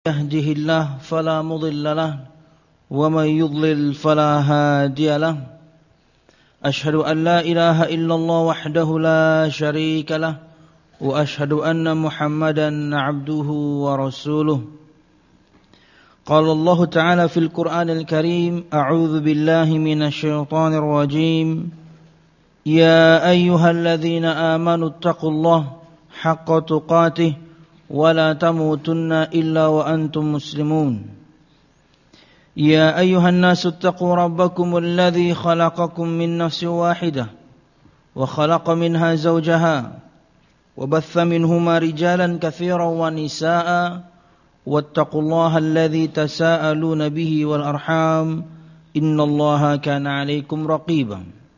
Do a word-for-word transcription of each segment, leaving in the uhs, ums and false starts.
يهده الله فلا مضل له ومن يضلل فلا هادي له أشهد أن لا إله إلا الله وحده لا شريك له وأشهد أن محمدا عبده ورسوله قال الله تعالى في القرآن الكريم أعوذ بالله من الشيطان الرجيم يا أيها الذين آمنوا اتقوا الله حق تقاته ولا تموتن إلا وأنتم مسلمون يا أيها الناس اتقوا ربكم الذي خلقكم من نفس واحدة وخلق منها زوجها وبث منهما رجالا كثيرا ونساء واتقوا الله الذي تساءلون به والأرحام إن الله كان عليكم رقيبا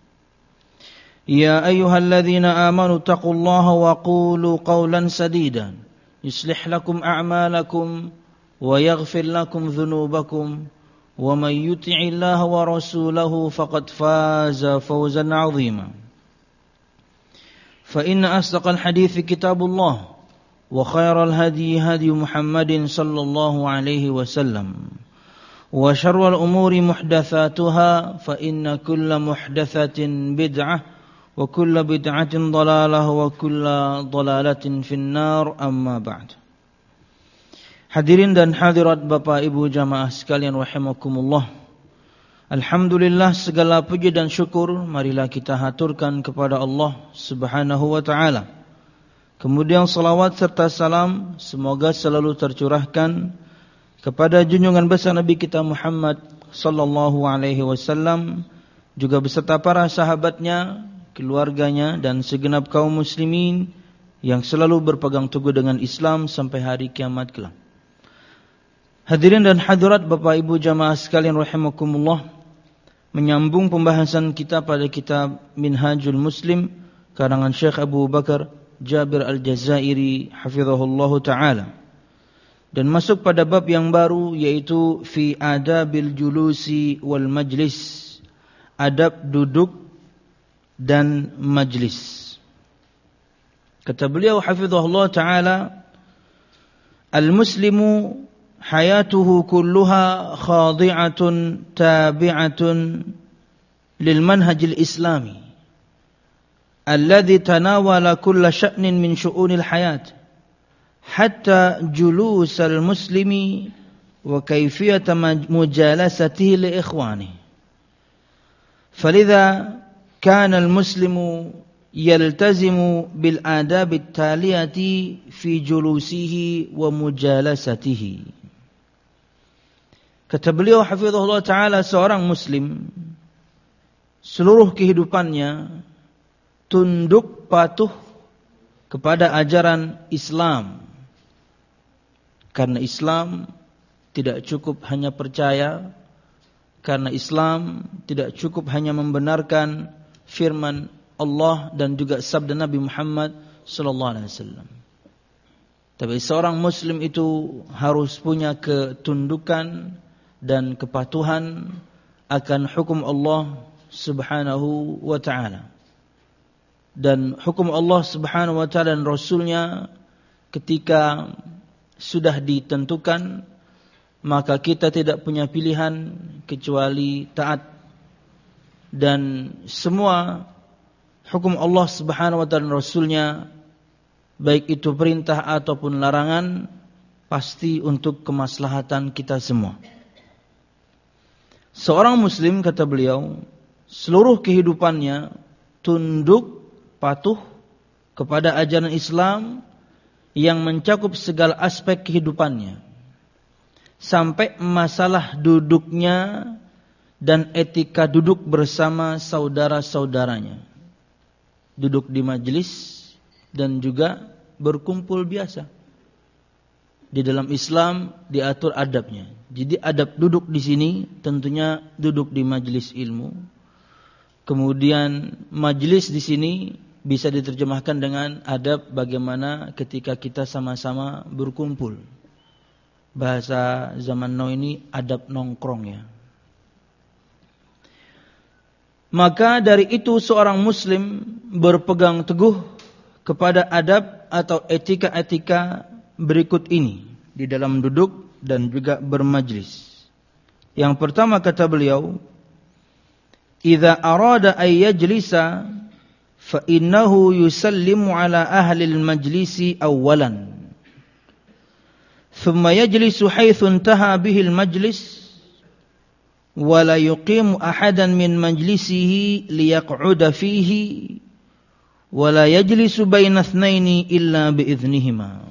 يا أيها الذين آمنوا اتقوا الله وقولوا قولا سديدا يصلح لكم أعمالكم ويغفر لكم ذنوبكم ومن يطع الله ورسوله فقد فاز فوزا عظيما فإن أصدق الحديث كتاب الله وخير الهدي هدي محمد صلى الله عليه وسلم وشر الأمور محدثاتها فإن كل محدثة بدعة وكل بدعة ضلالة وكل ضلالة في النار أما بعد. Hadirin dan hadirat Bapak Ibu jamaah sekalian rahimakumullah. Alhamdulillah, segala puji dan syukur marilah kita haturkan kepada Allah Subhanahu wa taala. Kemudian salawat serta salam semoga selalu tercurahkan kepada junjungan besar Nabi kita Muhammad sallallahu alaihi wasallam, juga beserta para sahabatnya, keluarganya dan segenap kaum muslimin yang selalu berpegang teguh dengan Islam sampai hari kiamat kelak. Hadirin dan hadirat Bapak Ibu jamaah sekalian rahimakumullah, menyambung pembahasan kita pada kitab Minhajul Muslim karangan Syekh Abu Bakar Jabir Al-Jazairi hafizahullahu taala, dan masuk pada bab yang baru, yaitu fi adabil julusi wal majlis, adab duduk dan majlis. Kata beliau hafizahullah taala, al-muslimu hayatuhu kulluha khadi'atun tabi'atun lil manhajil islami alladhi tanawala kulla sya'nin min syu'unil hayat hatta julusal muslimi wa kayfiyata mujalasatihi li ikhwanihi. Falidha كان المسلم يلتزم بالآداب التالية في جلوسه ومجالسته. Kata beliau hafizahullah ta'ala, seorang muslim seluruh kehidupannya tunduk patuh kepada ajaran Islam, karena Islam tidak cukup hanya percaya, karena Islam tidak cukup hanya membenarkan firman Allah dan juga sabda Nabi Muhammad sallallahu alaihi wasallam. Tapi seorang muslim itu harus punya ketundukan dan kepatuhan akan hukum Allah Subhanahu wa taala. Dan hukum Allah Subhanahu wa taala dan Rasulnya ketika sudah ditentukan, maka kita tidak punya pilihan kecuali taat. Dan semua hukum Allah Subhanahu wa taala dan Rasulnya, baik itu perintah ataupun larangan, pasti untuk kemaslahatan kita semua. Seorang muslim, kata beliau, seluruh kehidupannya tunduk patuh kepada ajaran Islam yang mencakup segala aspek kehidupannya, sampai masalah duduknya dan etika duduk bersama saudara-saudaranya, duduk di majelis dan juga berkumpul biasa. Di dalam Islam diatur adabnya. Jadi adab duduk di sini tentunya duduk di majelis ilmu. Kemudian majelis di sini bisa diterjemahkan dengan adab bagaimana ketika kita sama-sama berkumpul. Bahasa zaman now ini adab nongkrong ya. Maka dari itu seorang muslim berpegang teguh kepada adab atau etika-etika berikut ini di dalam duduk dan juga bermajlis. Yang pertama kata beliau, idza arada ay yajlisa fa innahu yusallimu ala ahli al-majlisi awwalan thumma yajlisu haitsu intaha bihi al-majlis wa la yuqimu ahadan min majlisihi liyaq'uda fihi wa la yajlisu baina itsnaini illa bi idznihima.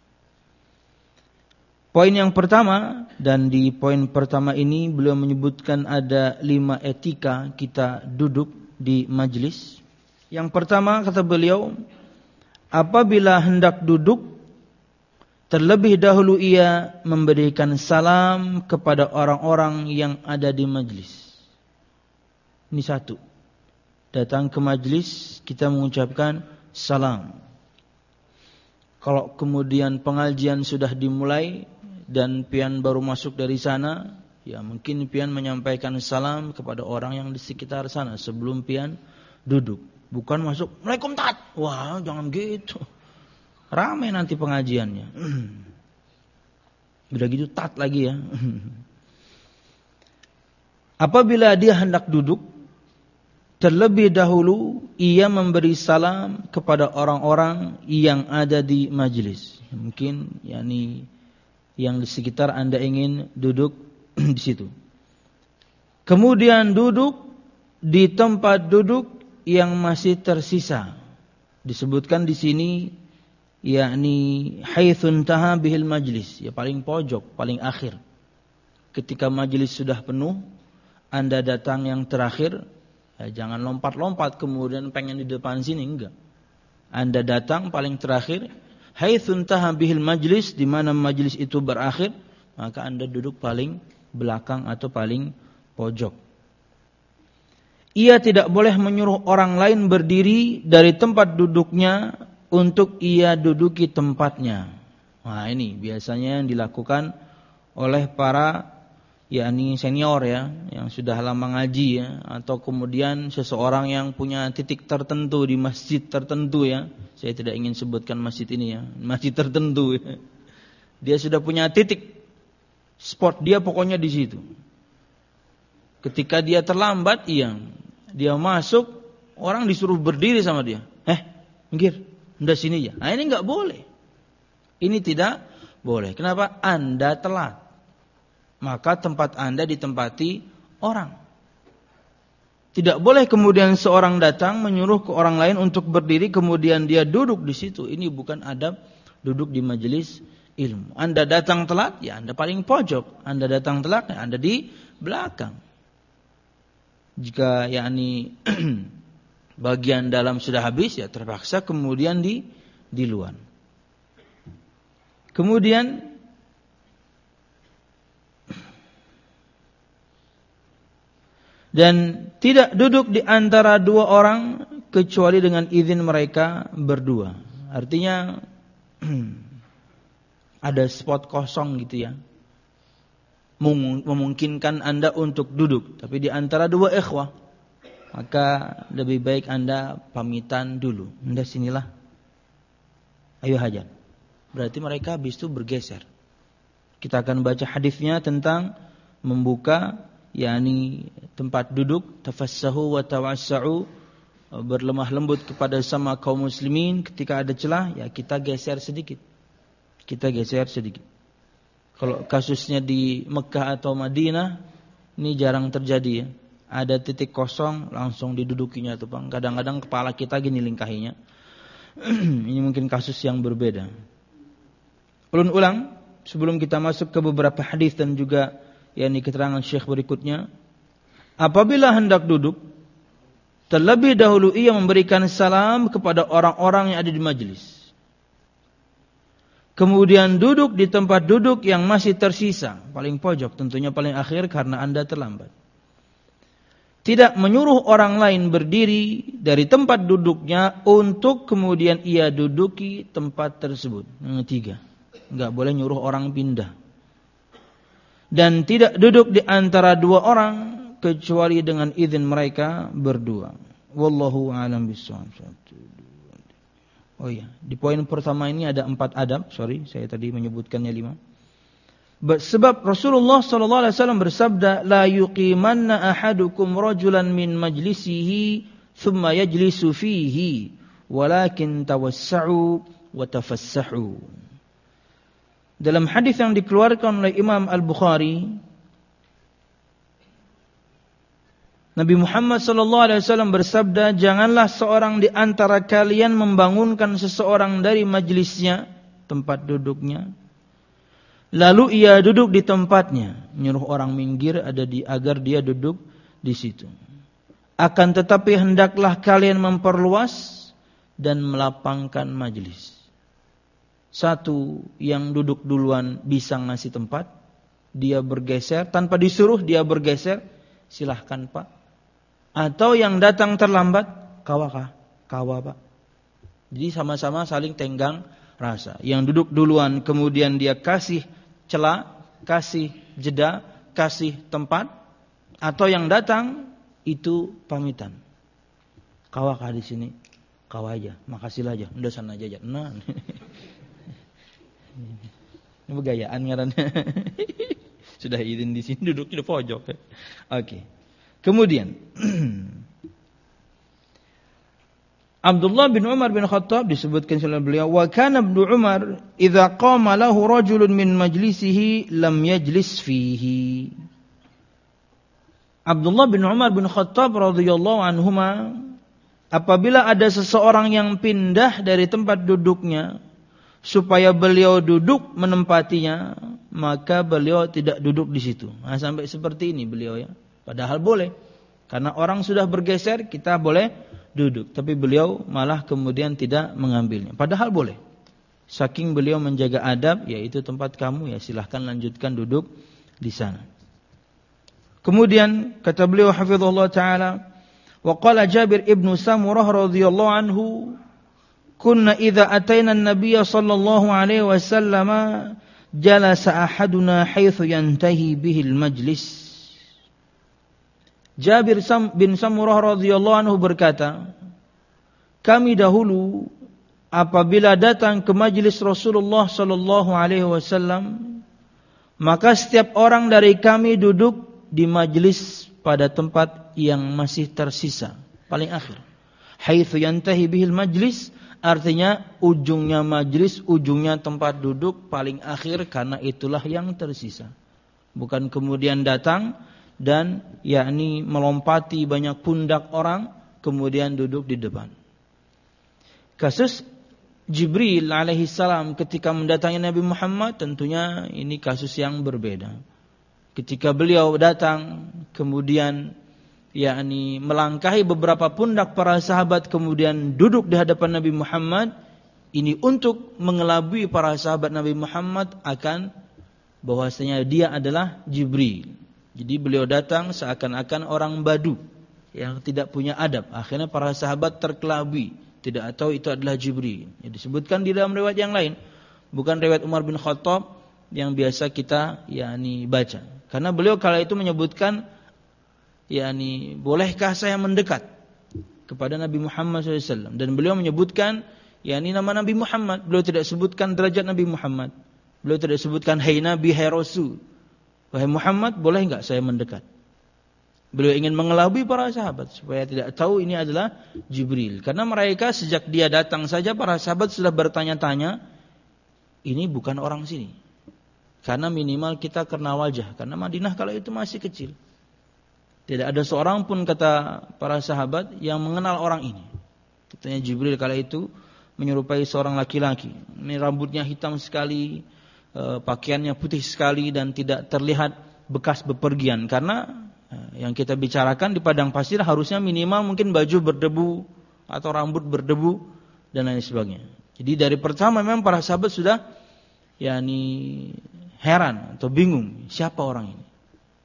Poin yang pertama, dan di poin pertama ini beliau menyebutkan ada lima etika kita duduk di majlis. Yang pertama kata beliau, apabila hendak duduk, terlebih dahulu ia memberikan salam kepada orang-orang yang ada di majlis. Ini satu. Datang ke majlis, kita mengucapkan salam. Kalau kemudian pengajian sudah dimulai dan pian baru masuk dari sana, ya mungkin pian menyampaikan salam kepada orang yang di sekitar sana sebelum pian duduk. Bukan masuk, Assalamualaikum tat. Wah, jangan gitu. Ramai nanti pengajiannya. Udah gitu tat lagi ya. Apabila dia hendak duduk, terlebih dahulu ia memberi salam kepada orang-orang yang ada di majlis. Mungkin yakni yang di sekitar Anda ingin duduk di situ. Kemudian duduk di tempat duduk yang masih tersisa. Disebutkan di sini yakni haitsu intaha bihil majlis, ya paling pojok, paling akhir. Ketika majlis sudah penuh, Anda datang yang terakhir, ya jangan lompat-lompat kemudian pengen di depan sini, enggak. Anda datang paling terakhir, haitsu intaha bihil majlis, di mana majlis itu berakhir, maka Anda duduk paling belakang atau paling pojok. Ia tidak boleh menyuruh orang lain berdiri dari tempat duduknya untuk ia duduki tempatnya. Nah, ini biasanya yang dilakukan oleh para yakni senior ya, yang sudah lama ngaji ya, atau kemudian seseorang yang punya titik tertentu di masjid tertentu ya. Saya tidak ingin sebutkan masjid ini ya, masjid tertentu ya. Dia sudah punya titik spot dia pokoknya di situ. Ketika dia terlambat, iya, dia masuk, orang disuruh berdiri sama dia. Eh, minggir, hendak sini ya. Nah, ini enggak boleh. Ini tidak boleh. Kenapa? Anda telat. Maka tempat Anda ditempati orang. Tidak boleh kemudian seorang datang menyuruh ke orang lain untuk berdiri kemudian dia duduk di situ. Ini bukan adab duduk di majelis ilmu. Anda datang telat, ya Anda paling pojok. Anda datang telat, ya Anda di belakang. Jika yakni bagian dalam sudah habis, ya terpaksa kemudian di di luar. Kemudian dan tidak duduk di antara dua orang kecuali dengan izin mereka berdua. Artinya ada spot kosong gitu ya, memungkinkan Anda untuk duduk, tapi di antara dua ikhwah, maka lebih baik Anda pamitan dulu. Anda sinilah, ayo hajar. Berarti mereka habis itu bergeser. Kita akan baca hadisnya tentang membuka yakni tempat duduk, tafassahu wa tawassa'u, berlemah lembut kepada sama kaum muslimin. Ketika ada celah, ya kita geser sedikit. Kita geser sedikit. Kalau kasusnya di Mekah atau Madinah, ini jarang terjadi ya. Ada titik kosong, langsung didudukinya tuh Bang. Kadang-kadang kepala kita gini lingkahinya. Ini mungkin kasus yang berbeda. Ulun ulang, sebelum kita masuk ke beberapa hadis dan juga yakni keterangan Syekh berikutnya. Apabila hendak duduk, terlebih dahulu ia memberikan salam kepada orang-orang yang ada di majelis. Kemudian duduk di tempat duduk yang masih tersisa, paling pojok, tentunya paling akhir karena Anda terlambat. Tidak menyuruh orang lain berdiri dari tempat duduknya untuk kemudian ia duduki tempat tersebut. Yang ketiga, enggak boleh nyuruh orang pindah. Dan tidak duduk di antara dua orang kecuali dengan izin mereka berdua. Wallahu a'lam bishawab. Oh iya, di poin pertama ini ada empat adab. Sorry, saya tadi menyebutkannya lima. Sebab Rasulullah sallallahu alaihi wasallam bersabda, la yuqimanna ahadukum rajulan min majlisihi thumma yajlisu fihi walakin tawassa'u wa tafassahu. Dalam hadis yang dikeluarkan oleh Imam Al-Bukhari, Nabi Muhammad sallallahu alaihi wasallam bersabda, janganlah seorang di antara kalian membangunkan seseorang dari majlisnya, tempat duduknya, lalu ia duduk di tempatnya, menyuruh orang minggir ada di agar dia duduk di situ. Akan tetapi hendaklah kalian memperluas dan melapangkan majlis. Satu, yang duduk duluan bisa ngasih tempat, dia bergeser tanpa disuruh, dia bergeser, silahkan Pak. Atau yang datang terlambat, kawakah? Kawa Pak. Jadi sama-sama saling tenggang rasa. Yang duduk duluan kemudian dia kasih celah, kasih jeda, kasih tempat, atau yang datang itu pamitan. Kawakah di sini? Kawa aja, makasih aja, udah sana aja. Nah, ini begayaan ngarannya. Sudah izin di sini duduk di pojok. Oke. Okay. Kemudian Abdullah bin Umar bin Khattab disebutkan oleh beliau, wa kana Ibnu Umar idza qama lahu rajulun min majlisihi lam yajlis fihi. Abdullah bin Umar bin Khattab radhiyallahu anhuma, apabila ada seseorang yang pindah dari tempat duduknya supaya beliau duduk menempatinya, maka beliau tidak duduk di situ. Nah, sampai seperti ini beliau ya. Padahal boleh. Karena orang sudah bergeser, kita boleh duduk. Tapi beliau malah kemudian tidak mengambilnya. Padahal boleh. Saking beliau menjaga adab, yaitu tempat kamu, ya silahkan lanjutkan duduk di sana. Kemudian kata beliau hafizahullah ta'ala, wa qala Jabir ibnu Samurah radhiyallahu anhu, kunna idza ataina an-nabiyya sallallahu alaihi wasallam jalasa ahaduna haitsu yantahi bihi al-majlis. Jabir bin Samurah radhiyallahu anhu berkata, kami dahulu apabila datang ke majlis Rasulullah sallallahu alaihi wasallam, maka setiap orang dari kami duduk di majlis pada tempat yang masih tersisa, paling akhir. Haitsu yantahi bihil majlis, artinya ujungnya majlis, ujungnya tempat duduk paling akhir, karena itulah yang tersisa. Bukan kemudian datang dan yakni melompati banyak pundak orang kemudian duduk di depan. Kasus Jibril alaihi salam ketika mendatangi Nabi Muhammad, tentunya ini kasus yang berbeda. Ketika beliau datang kemudian yakni melangkahi beberapa pundak para sahabat kemudian duduk di hadapan Nabi Muhammad, ini untuk mengelabui para sahabat Nabi Muhammad akan bahwasanya dia adalah Jibril. Jadi beliau datang seakan-akan orang Badu yang tidak punya adab. Akhirnya para sahabat terkelabui, tidak tahu itu adalah Jibril. Ya, disebutkan di dalam riwayat yang lain, bukan riwayat Umar bin Khattab yang biasa kita yakni baca. Karena beliau kala itu menyebutkan, yakni bolehkah saya mendekat kepada Nabi Muhammad shallallahu alaihi wasallam, dan beliau menyebutkan yakni nama Nabi Muhammad. Beliau tidak sebutkan derajat Nabi Muhammad. Beliau tidak sebutkan hai Nabi, hai Rasul. Wahai Muhammad, boleh enggak saya mendekat? Beliau ingin mengelabui para sahabat supaya tidak tahu ini adalah Jibril. Karena mereka sejak dia datang saja para sahabat sudah bertanya-tanya, ini bukan orang sini. Karena minimal kita kenal wajah. Karena Madinah kala itu masih kecil. Tidak ada seorang pun, kata para sahabat, yang mengenal orang ini. Katanya Jibril kala itu menyerupai seorang laki-laki. Ini rambutnya hitam sekali, pakaiannya putih sekali, dan tidak terlihat bekas bepergian. Karena yang kita bicarakan di padang pasir harusnya minimal mungkin baju berdebu atau rambut berdebu dan lain sebagainya. Jadi dari pertama memang para sahabat sudah yakni heran atau bingung siapa orang ini.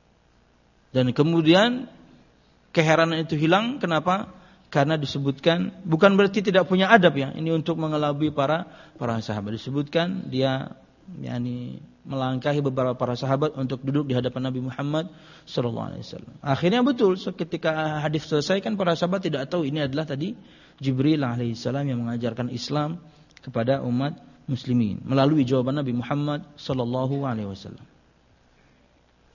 Dan kemudian keheranan itu hilang. Kenapa? Karena disebutkan, bukan berarti tidak punya adab ya. Ini untuk mengelabui para para sahabat. Disebutkan dia yakni melangkahi beberapa para sahabat untuk duduk di hadapan Nabi Muhammad sallallahu alaihi wasallam. Akhirnya betul, so, ketika hadis selesai kan para sahabat tidak tahu ini adalah tadi Jibril alaihi salam yang mengajarkan Islam kepada umat muslimin melalui jawaban Nabi Muhammad sallallahu alaihi wasallam.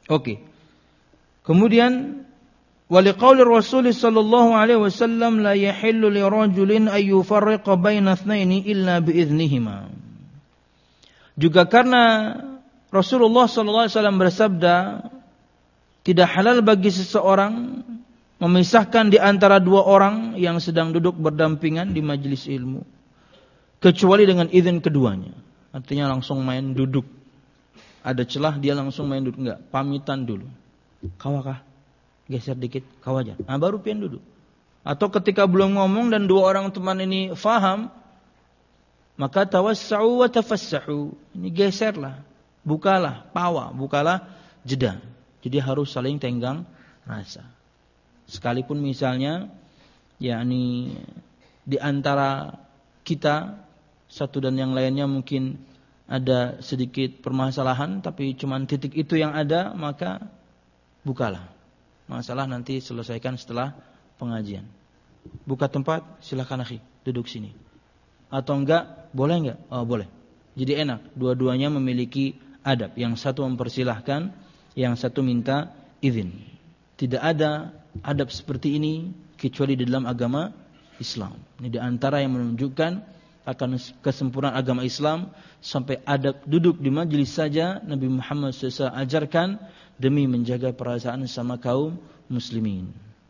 Oke. Kemudian waliqauli Rasul sallallahu alaihi wasallam la yahillu li rajulin ay yufarriqa baina itsnaini illa bi idznihima. Juga karena Rasulullah sallallahu alaihi wasallam bersabda, tidak halal bagi seseorang memisahkan di antara dua orang yang sedang duduk berdampingan di majelis ilmu kecuali dengan izin keduanya. Artinya langsung main duduk. Ada celah dia langsung main duduk, enggak, pamitan dulu. Kawakah? Geser dikit, kau aja. Nah, baru pian duduk. Atau ketika belum ngomong dan dua orang teman ini faham, maka tawassa'u wa tafassahu. Ini geserlah, bukalah, pawa, bukalah jeda. Jadi harus saling tenggang rasa. Sekalipun misalnya, yakni di antara kita satu dan yang lainnya mungkin ada sedikit permasalahan, tapi cuma titik itu yang ada, maka bukalah. Masalah nanti selesaikan setelah pengajian. Buka tempat, silakan akhi, duduk sini. Atau enggak, boleh enggak? Oh, boleh. Jadi enak, dua-duanya memiliki adab. Yang satu mempersilahkan, yang satu minta izin. Tidak ada adab seperti ini kecuali di dalam agama Islam. Ini di antara yang menunjukkan akan kesempurnaan agama Islam. Sampai adab duduk di majelis saja Nabi Muhammad shallallahu alaihi wasallam ajarkan demi menjaga perasaan sama kaum muslimin.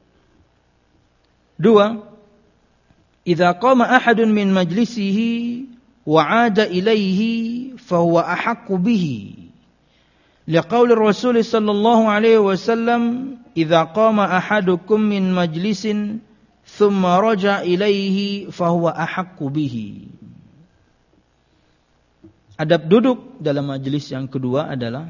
Dua, idza qama ahadun min majlisihi wa 'ada ilaihi fa huwa ahaqqu bihi. Liqauli Rasul sallallahu alaihi wasallam, idza qama ahadukum min majlisin thumma raja ilaihi fa huwa ahaqqu bihi. Adab duduk dalam majelis yang kedua adalah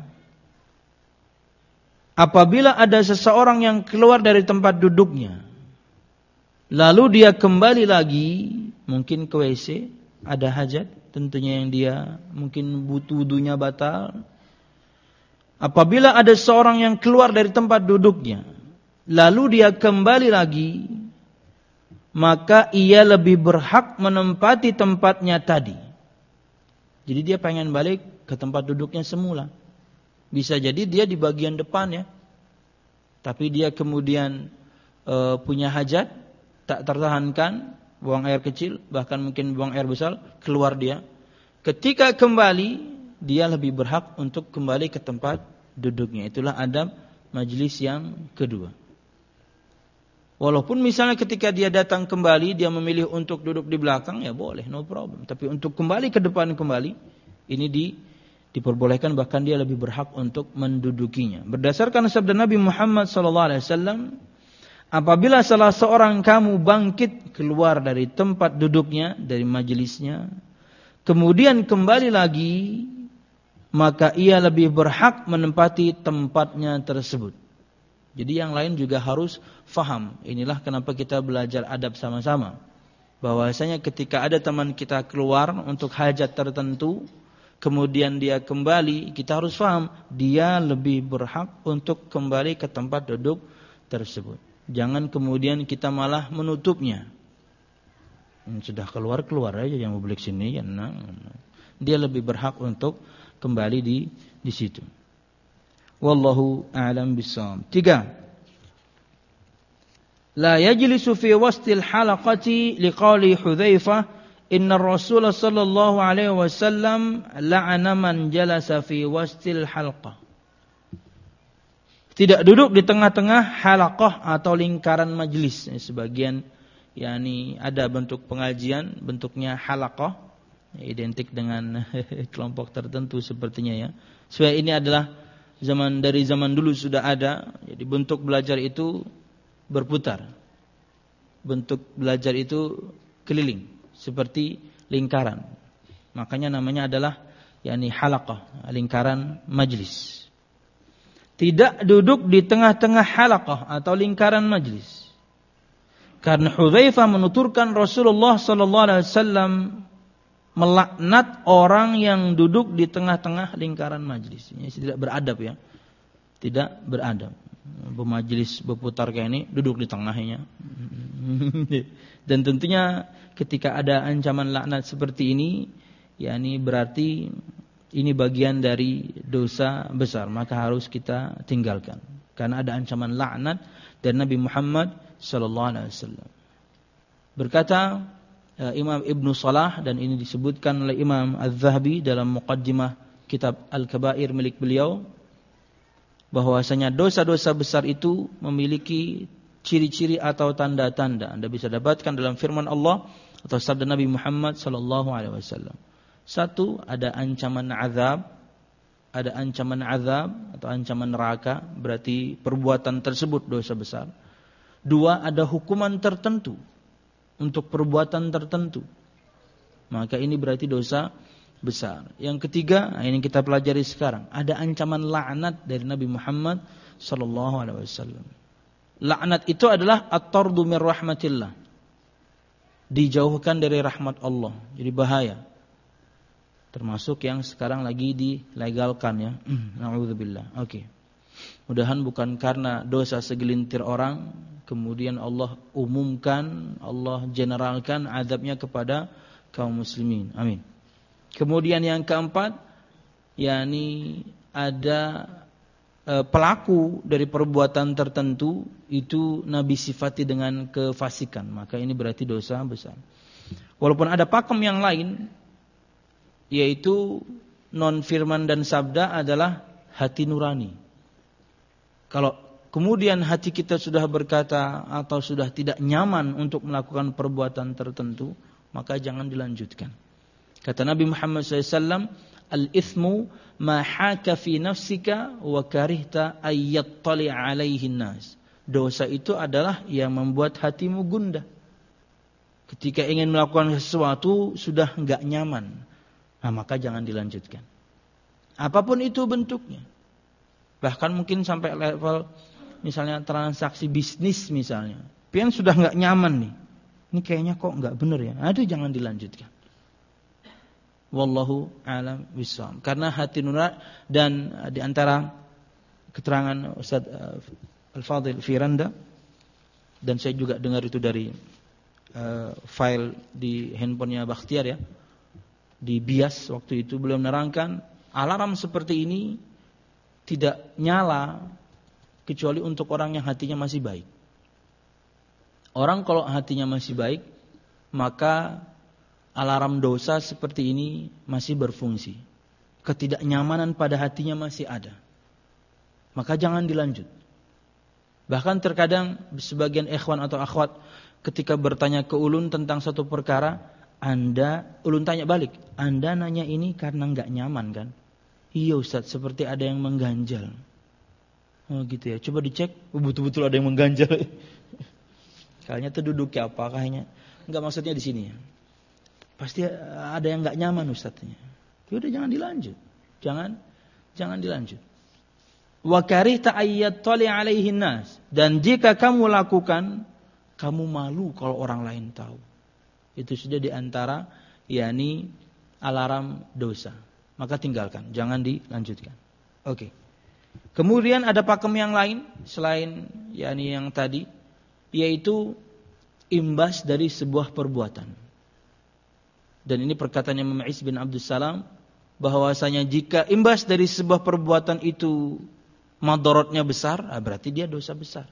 apabila ada seseorang yang keluar dari tempat duduknya, lalu dia kembali lagi, mungkin ke W C, ada hajat, tentunya yang dia mungkin butuh wudunya batal. Apabila ada seorang yang keluar dari tempat duduknya, lalu dia kembali lagi, maka ia lebih berhak menempati tempatnya tadi. Jadi dia pengen balik ke tempat duduknya semula. Bisa jadi dia di bagian depan ya, tapi dia kemudian e, punya hajat, tak tertahankan, buang air kecil, bahkan mungkin buang air besar, keluar dia. Ketika kembali, dia lebih berhak untuk kembali ke tempat duduknya. Itulah adab majelis yang kedua. Walaupun misalnya ketika dia datang kembali, dia memilih untuk duduk di belakang, ya boleh, no problem. Tapi untuk kembali ke depan kembali, ini di, diperbolehkan, bahkan dia lebih berhak untuk mendudukinya. Berdasarkan sabda Nabi Muhammad sallallahu alaihi wasallam, apabila salah seorang kamu bangkit keluar dari tempat duduknya, dari majelisnya, kemudian kembali lagi, maka ia lebih berhak menempati tempatnya tersebut. Jadi yang lain juga harus faham. Inilah kenapa kita belajar adab sama-sama. Bahwasanya ketika ada teman kita keluar untuk hajat tertentu, kemudian dia kembali, kita harus faham dia lebih berhak untuk kembali ke tempat duduk tersebut. Jangan kemudian kita malah menutupnya. Sudah keluar-keluar aja, yang mau balik sini ya. Nah, dia lebih berhak untuk kembali di di situ. Wallahu a'lam bishawab. Tiga. La yajlisu fi wastil halaqati liqauli Hudzaifah inna Rasul sallallahu alaihi wasallam la'ana man jalasa fi wastil halqah. Tidak duduk di tengah-tengah halaqah atau lingkaran majlis. Sebagian yakni ada bentuk pengajian bentuknya halaqah, identik dengan kelompok tertentu sepertinya ya. Supaya ini adalah zaman dari zaman dulu sudah ada. Jadi bentuk belajar itu berputar. Bentuk belajar itu keliling seperti lingkaran. Makanya namanya adalah yakni halaqah, lingkaran majlis. Tidak duduk di tengah-tengah halaqah atau lingkaran majlis. Karena Hudzaifah menuturkan Rasulullah sallallahu alaihi wasallam melaknat orang yang duduk di tengah-tengah lingkaran majlis. Ini tidak beradab ya. Tidak beradab. Bermajlis berputar kayak ini, duduk di tengahnya. Dan tentunya ketika ada ancaman laknat seperti ini, yakni berarti ini bagian dari dosa besar, maka harus kita tinggalkan. Karena ada ancaman laknat dari Nabi Muhammad sallallahu alaihi wasallam. Berkata uh, Imam Ibnu Salah, dan ini disebutkan oleh Imam Az-Zahabi dalam muqaddimah kitab Al-Kabair milik beliau, bahwasanya dosa-dosa besar itu memiliki ciri-ciri atau tanda-tanda. Anda bisa dapatkan dalam firman Allah atau sabda Nabi Muhammad sallallahu alaihi wasallam. Satu, ada ancaman azab, ada ancaman azab atau ancaman neraka, berarti perbuatan tersebut dosa besar. Dua, ada hukuman tertentu untuk perbuatan tertentu, maka ini berarti dosa besar. Yang ketiga, ini kita pelajari sekarang, ada ancaman laknat dari Nabi Muhammad sallallahu alaihi wasallam. Laknat itu adalah at-tardu min rahmatillah, dijauhkan dari rahmat Allah, jadi bahaya. Termasuk yang sekarang lagi dilegalkan ya. Na'udzubillah. Oke. Mudahan bukan karena dosa segelintir orang kemudian Allah umumkan, Allah generalkan azabnya kepada kaum muslimin. Amin. Kemudian yang keempat, yakni ada e, pelaku dari perbuatan tertentu itu Nabi sifati dengan kefasikan, maka ini berarti dosa besar. Walaupun ada pakem yang lain, yaitu non firman dan sabda adalah hati nurani. Kalau kemudian hati kita sudah berkata atau sudah tidak nyaman untuk melakukan perbuatan tertentu, maka jangan dilanjutkan. Kata Nabi Muhammad shallallahu alaihi wasallam, al-ithmu ma haka fi nafsika wa karihta ayyattali alaihi nas. Dosa itu adalah yang membuat hatimu gundah. Ketika ingin melakukan sesuatu sudah enggak nyaman, nah maka jangan dilanjutkan. Apapun itu bentuknya. Bahkan mungkin sampai level misalnya transaksi bisnis misalnya. Pian sudah enggak nyaman nih. Ini kayaknya kok enggak benar ya. Aduh, jangan dilanjutkan. Wallahu a'lam bishawab. Karena hati nurani, dan di antara keterangan Ustaz Al-Fadhil Firanda, dan saya juga dengar itu dari uh, file di handphonenya Bakhtiar ya. Di bias waktu itu beliau menerangkan alarm seperti ini tidak nyala kecuali untuk orang yang hatinya masih baik. Orang kalau hatinya masih baik, maka alarm dosa seperti ini masih berfungsi. Ketidaknyamanan pada hatinya masih ada. Maka jangan dilanjut. Bahkan terkadang sebagian ikhwan atau akhwat ketika bertanya ke ulun tentang satu perkara, Anda, ulun tanya balik, Anda nanya ini karena enggak nyaman kan? Iya Ustaz, seperti ada yang mengganjal. Oh gitu ya, coba dicek, betul-betul ada yang mengganjal. Kayaknya itu duduknya apa kayaknya? Enggak, maksudnya di sini ya. Pasti ada yang enggak nyaman Ustaznya. Ya udah, jangan dilanjut. Jangan jangan dilanjut. Wa karihta ayyattali alaihin nas, dan jika kamu lakukan, kamu malu kalau orang lain tahu. Itu sudah di antara yakni alarm dosa. Maka tinggalkan, jangan dilanjutkan. Oke. Kemudian ada pakem yang lain selain yakni yang tadi, yaitu imbas dari sebuah perbuatan. Dan ini perkataannya Mu'izz bin Abdus Salam, bahwasanya jika imbas dari sebuah perbuatan itu madaratnya besar, berarti dia dosa besar.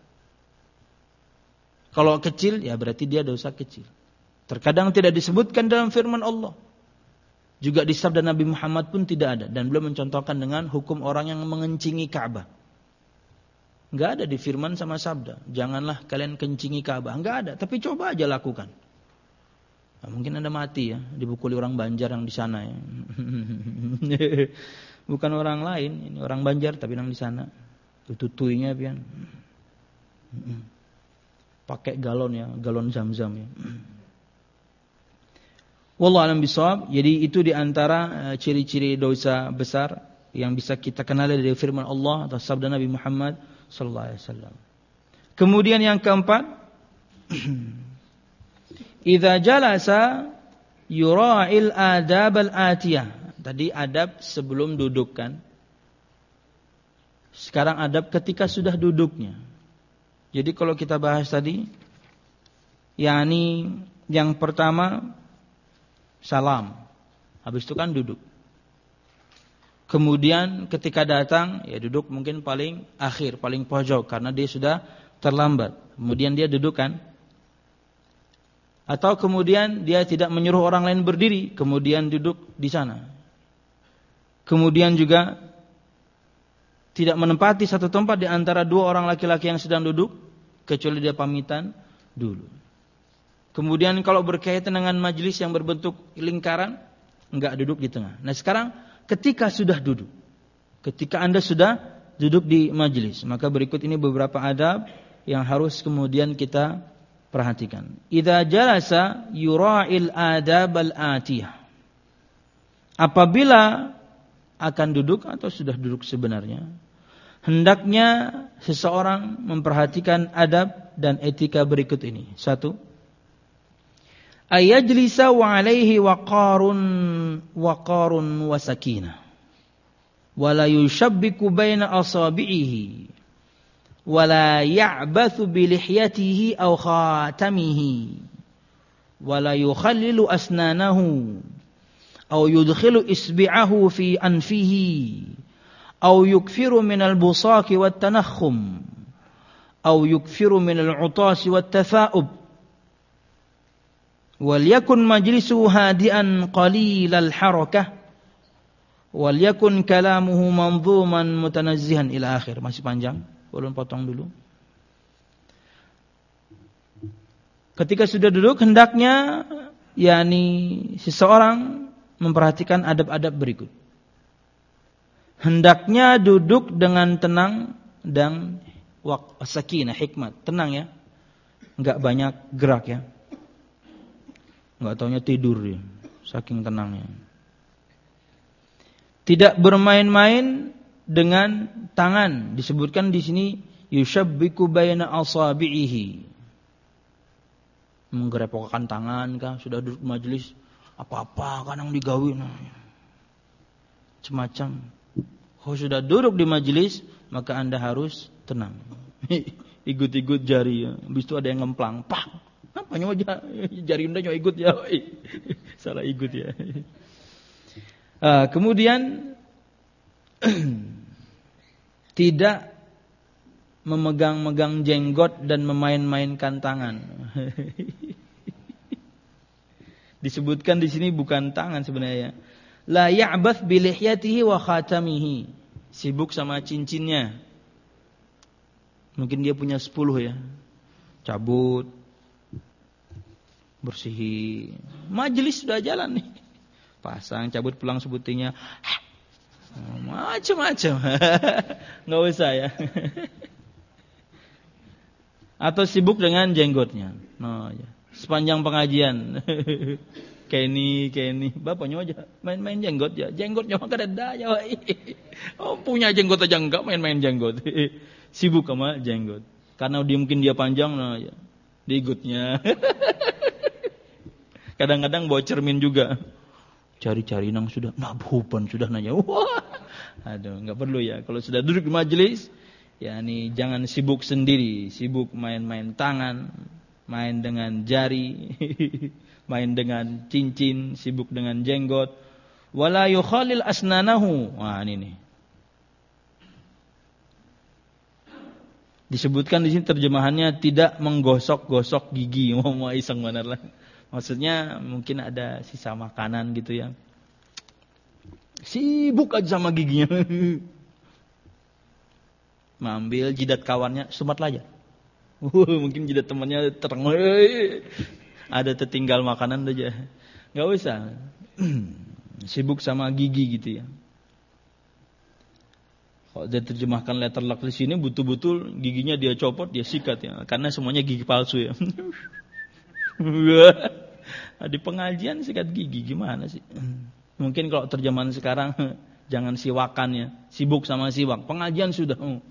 Kalau kecil, ya berarti dia dosa kecil. Terkadang tidak disebutkan dalam firman Allah. Juga di sabda Nabi Muhammad pun tidak ada. Dan beliau mencontohkan dengan hukum orang yang mengencingi Ka'bah. Enggak ada di firman sama sabda, janganlah kalian kencingi Ka'bah. Enggak ada, tapi coba aja lakukan. Nah, mungkin Anda mati ya, dibukuli orang Banjar yang di sana ya. Bukan orang lain, ini orang Banjar tapi yang di sana. Tutuinya pian. Pakai galon ya, galon Zam-Zam ya. Wallahu a'lam bishawab. Jadi itu di antara uh, ciri-ciri dosa besar yang bisa kita kenali dari firman Allah atau sabda Nabi Muhammad sallallahu alaihi wasallam. Kemudian yang keempat, idza jalasa yura'il adab al-atiyah. Tadi adab sebelum duduk kan. Sekarang adab ketika sudah duduknya. Jadi kalau kita bahas tadi, yakni yang pertama salam. Habis itu kan duduk. Kemudian ketika datang, ya duduk mungkin paling akhir, paling pojok karena dia sudah terlambat. Kemudian dia duduk kan? Atau kemudian dia tidak menyuruh orang lain berdiri, kemudian duduk di sana. Kemudian juga tidak menempati satu tempat di antara dua orang laki-laki yang sedang duduk, kecuali dia pamitan dulu. Kemudian kalau berkaitan dengan majelis yang berbentuk lingkaran, enggak duduk di tengah. Nah sekarang ketika sudah duduk, ketika Anda sudah duduk di majelis, maka berikut ini beberapa adab yang harus kemudian kita perhatikan. Idza jalasa yura'il adab al-atiyah. Apabila akan duduk atau sudah duduk sebenarnya, hendaknya seseorang memperhatikan adab dan etika berikut ini. Satu, ayajlisa wa alaihi waqarun waqarun wa sakinah wa la yushabbiku baina asabi'ihi wa la ya'bathu bi lihyatihi aw khatamihi wa la yukhallilu asnanahu aw yudkhilu isbi'ahu fi anfihi aw yukfiru minal busaqi wat tanakhum aw yukfiru minal utasi wat tatha'ub wal yakun majlisuhu hadi'an qalilal harakah wal yakun kalamuhu manzuman mutanazzihan ila akhir. Masih panjang, boleh potong dulu. Ketika sudah duduk hendaknya yakni seseorang memperhatikan adab-adab berikut. Hendaknya duduk dengan tenang dan sakinah, hikmat, tenang ya. Enggak banyak gerak ya. Enggak taunya tidur dia, saking tenangnya. Tidak bermain-main dengan tangan. Disebutkan di sini yushabbiku baina asabi'ihi. Menggerepokkan tangan kah, sudah duduk majelis apa-apa kadang digawin semacam. Kalau sudah duduk di majelis maka Anda harus tenang. Ikut-ikut jari ya. Habis itu ada yang ngemplang, pak. Apa nyoja jari Anda nyoba ikut ya. Salah ikut ya. Uh, kemudian tidak memegang-megang jenggot dan memain-mainkan tangan. Disebutkan di sini bukan tangan sebenarnya. La ya'bath bi lihyatihi wa khatamihi. Sibuk sama cincinnya. Mungkin dia punya sepuluh ya. Cabut, bersihi. Majelis sudah jalan nih. Pasang, cabut, pulang sebutinya. Macam-macam. Enggak usah ya. Atau sibuk dengan jenggotnya. Nah, ya. Sepanjang pengajian. Kenny, Kenny, bapaknya aja main-main jenggot ya. Jenggotnya mah kada ya. Oh, punya jenggot aja enggak main-main jenggot. Sibuk sama jenggot. Karena dia mungkin dia panjang nah ya. Diikutnya. Kadang-kadang bawa cermin juga. Cari-cari nang sudah nabuban sudah nanya. Wah. Aduh, enggak perlu ya. Kalau sudah duduk di majelis, ya nih jangan sibuk sendiri, sibuk main-main tangan, main dengan jari, main dengan cincin, sibuk dengan jenggot. Wala yukhalil asnanahu. Wah, ini nih. Disebutkan di sini terjemahannya tidak menggosok-gosok gigi. Mau iseng benar lah. Maksudnya mungkin ada sisa makanan gitu ya. Sibuk aja sama giginya. Mengambil jidat kawannya, sumat aja. Mungkin jidat temannya terang. Ada tertinggal makanan aja. Enggak usah. Sibuk sama gigi gitu ya. Kalau dia terjemahkan letter luck di sini betul-betul giginya dia copot, dia sikat ya. Karena semuanya gigi palsu ya. Di pengajian sikat gigi gimana sih? Mungkin kalau terjemahan sekarang jangan siwakan ya. Sibuk sama siwak. Pengajian sudah. Oh.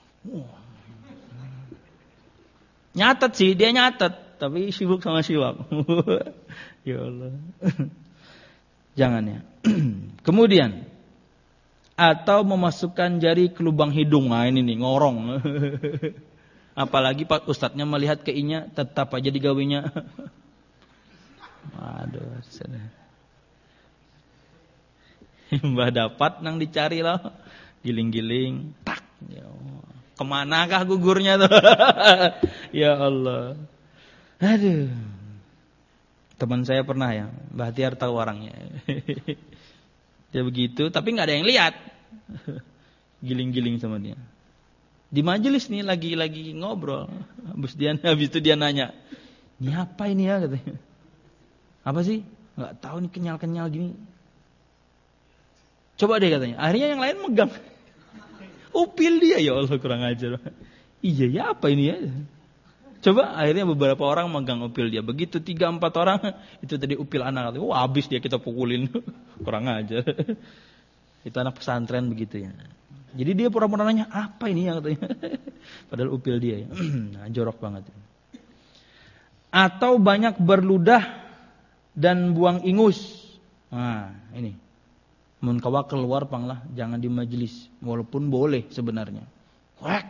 Nyatet sih, dia nyatet, tapi sibuk sama siwak. Ya Allah. Jangan ya. Kemudian atau memasukkan jari ke lubang hidung. Nah ini nih ngorong. Apalagi Pak ustadznya melihat keinya tetap aja digawinya. Aduh. Mbah dapat nang dicari lah. Giling-giling, tak. Ya Allah. Kemanakah gugurnya tuh? Ya Allah. Aduh. Teman saya pernah ya, Mbah Tiar tahu orangnya. Dia begitu, tapi nggak ada yang lihat. Giling-giling sama dia. Di majelis nih lagi-lagi ngobrol. Habis dia habis itu dia nanya, "Ini apa ini ya?" katanya. "Apa sih?" "Enggak tahu nih, kenyal-kenyal gini." "Coba deh," katanya. Akhirnya yang lain megang. Upil dia, ya Allah kurang ajar. Iya ya, apa ini ya? Coba akhirnya beberapa orang megang upil dia. Begitu tiga empat orang, itu tadi upil anak. Wah, habis dia kita pukulin. Kurang ajar. Itu anak pesantren begitu ya. Jadi dia pura-pura nanya, "Apa ini ya?" katanya. Padahal upil dia ya. Nah, jorok banget. Atau banyak berludah dan buang ingus. Nah, ini. Mun kawa keluar panglah, jangan di majelis. Walaupun boleh sebenarnya. Wah.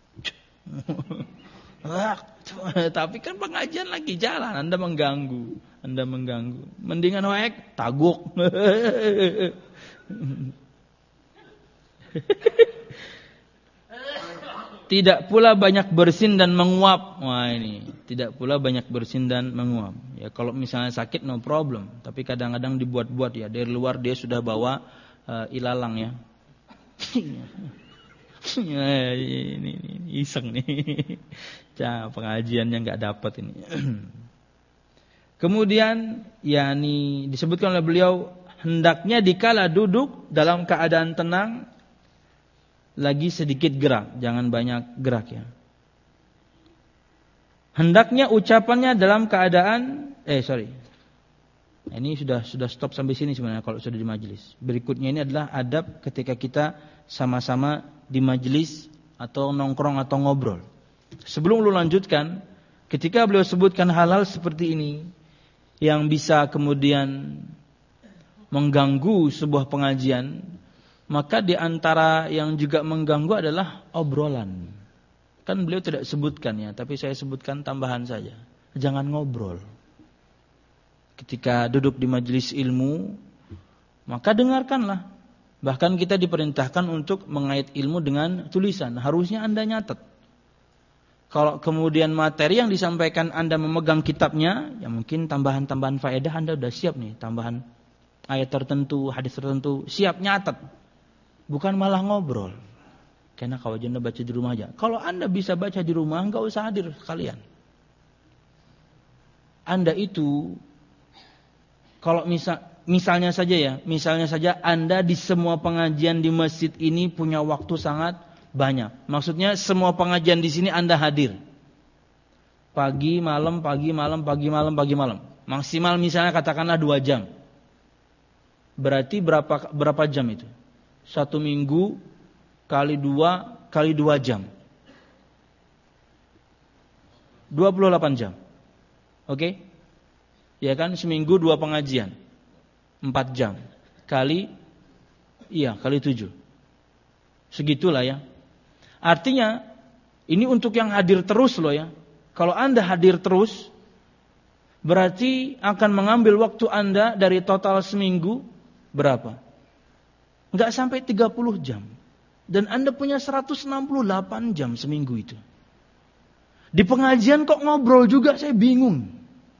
Tapi kan pengajian lagi jalan, Anda mengganggu. Anda mengganggu. Mendingan waek taguk. Tidak pula banyak bersin dan menguap. Wah ini, tidak pula banyak bersin dan menguap. Ya kalau misalnya sakit no problem, tapi kadang-kadang dibuat-buat ya. Dari luar dia sudah bawa uh, ilalang ya. Ya ini, ini iseng nih. Cah pengajiannya enggak dapat ini. Kemudian ya ini disebutkan oleh beliau, hendaknya dikala duduk dalam keadaan tenang, lagi sedikit gerak, jangan banyak gerak ya. Hendaknya ucapannya dalam keadaan eh sorry. Ini sudah sudah stop sampai sini sebenarnya kalau sudah di majelis. Berikutnya ini adalah adab ketika kita sama-sama di majelis atau nongkrong atau ngobrol. Sebelum lu lanjutkan, ketika beliau sebutkan hal-hal seperti ini yang bisa kemudian mengganggu sebuah pengajian, maka di antara yang juga mengganggu adalah obrolan. Kan beliau tidak sebutkan ya, tapi saya sebutkan tambahan saja. Jangan ngobrol. Ketika duduk di majelis ilmu, maka dengarkanlah. Bahkan kita diperintahkan untuk mengait ilmu dengan tulisan. Harusnya Anda nyatet. Kalau kemudian materi yang disampaikan Anda memegang kitabnya, ya mungkin tambahan-tambahan faedah Anda sudah siap nih. Tambahan ayat tertentu, hadis tertentu, siap nyatet. Bukan malah ngobrol. Karena kalau Anda baca di rumah aja. Kalau Anda bisa baca di rumah, enggak usah hadir kalian. Anda itu, kalau misal, misalnya saja ya, misalnya saja Anda di semua pengajian di masjid ini punya waktu sangat banyak. Maksudnya semua pengajian di sini Anda hadir. Pagi, malam, pagi, malam, pagi, malam, pagi, malam. Maksimal misalnya katakanlah dua jam. Berarti berapa berapa jam itu? Satu minggu kali dua kali dua jam. Dua puluh delapan jam. Oke? Okay? Ya kan, seminggu dua pengajian. Empat jam. Kali, iya kali tujuh. Segitulah ya. Artinya, ini untuk yang hadir terus loh ya. Kalau Anda hadir terus, berarti akan mengambil waktu Anda dari total seminggu, berapa? Enggak sampai tiga puluh jam. Dan Anda punya seratus enam puluh delapan jam seminggu itu. Di pengajian kok ngobrol juga, saya bingung.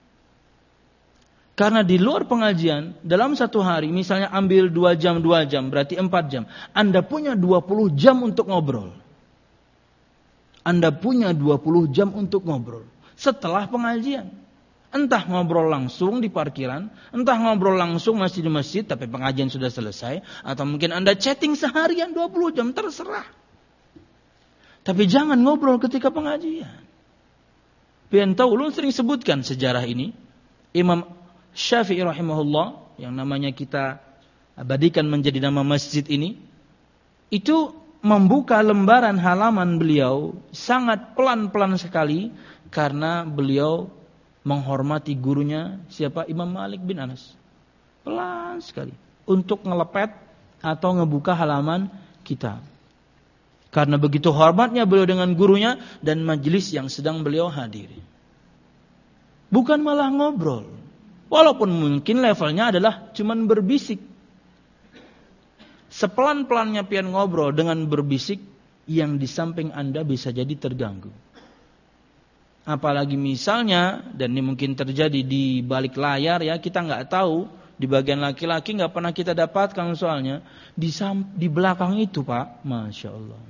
Karena di luar pengajian, dalam satu hari, misalnya ambil dua jam, dua jam, berarti empat jam. Anda punya dua puluh jam untuk ngobrol. Anda punya dua puluh jam untuk ngobrol. Setelah pengajian. Entah ngobrol langsung di parkiran, entah ngobrol langsung masih di masjid, tapi pengajian sudah selesai. Atau mungkin Anda chatting seharian dua puluh jam, terserah. Tapi jangan ngobrol ketika pengajian. Pian tahu, ulun sering sebutkan sejarah ini. Imam Syafi'i rahimahullah, yang namanya kita abadikan menjadi nama masjid ini, itu membuka lembaran halaman beliau sangat pelan-pelan sekali, karena beliau menghormati gurunya, siapa? Imam Malik bin Anas. Pelan sekali untuk ngelepet atau ngebuka halaman kitab. Karena begitu hormatnya beliau dengan gurunya dan majelis yang sedang beliau hadiri. Bukan malah ngobrol. Walaupun mungkin levelnya adalah cuman berbisik. sepelan-pelannya pian ngobrol dengan berbisik, yang di samping Anda bisa jadi terganggu. Apalagi misalnya, dan ini mungkin terjadi di balik layar ya, kita nggak tahu, di bagian laki-laki nggak pernah kita dapatkan soalnya, di, sam- di belakang itu Pak, Masya Allah.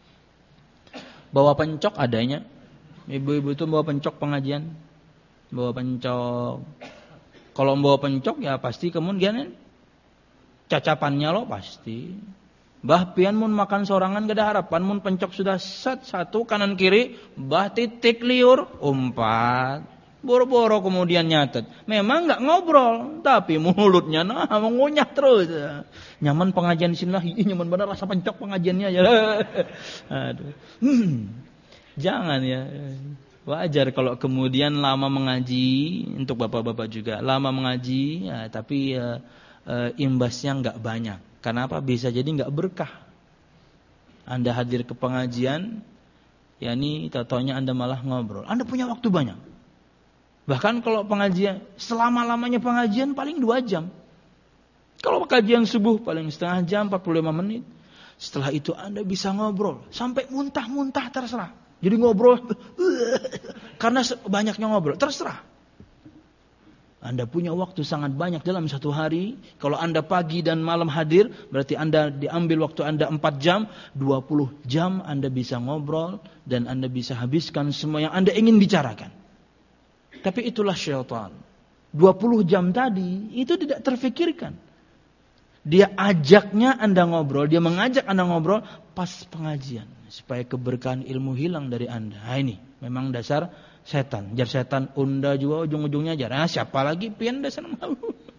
Bawa pencok adanya, ibu-ibu itu bawa pencok pengajian, bawa pencok. Kalau bawa pencok ya pasti kemudian cacapannya lo pasti. Bah pian mun makan sorangan gak ada harapan, mun pencok sudah set satu kanan kiri, bah titik liur umpat, boro-boro kemudian nyatet. Memang nggak ngobrol, tapi mulutnya nah mengunyah terus. Nyaman pengajian sini lah, nyaman benar rasa pencok pengajiannya ya. Aduh, hmm, jangan ya. Wajar kalau kemudian lama mengaji, untuk bapak-bapak juga lama mengaji, ya, tapi uh, uh, imbasnya nggak banyak. Kenapa? Bisa jadi nggak berkah. Anda hadir ke pengajian, ya ini taunya Anda malah ngobrol. Anda punya waktu banyak. Bahkan kalau pengajian, selama-lamanya pengajian paling dua jam. Kalau kajian subuh paling setengah jam, empat puluh lima menit. Setelah itu Anda bisa ngobrol. Sampai muntah-muntah terserah. Jadi ngobrol, karena banyaknya ngobrol, terserah. Anda punya waktu sangat banyak dalam satu hari. Kalau Anda pagi dan malam hadir, berarti Anda diambil waktu Anda empat jam, dua puluh jam Anda bisa ngobrol, dan Anda bisa habiskan semua yang Anda ingin bicarakan. Tapi itulah syaitan. dua puluh jam tadi, itu tidak terfikirkan. Dia ajaknya Anda ngobrol, dia mengajak Anda ngobrol pas pengajian. Supaya keberkahan ilmu hilang dari Anda. Nah, ini memang dasar setan. Jar setan unda juga ujung-ujungnya jar. Nah, siapa lagi pian dasar mau.